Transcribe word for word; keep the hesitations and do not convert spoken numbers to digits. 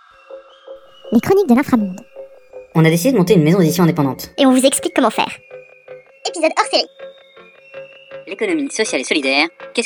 Les chroniques de l'inframonde. On a décidé de monter une maison d'édition indépendante. Et on vous explique comment faire. Épisode hors série. L'économie sociale et solidaire, qu'est-ce que c'est ?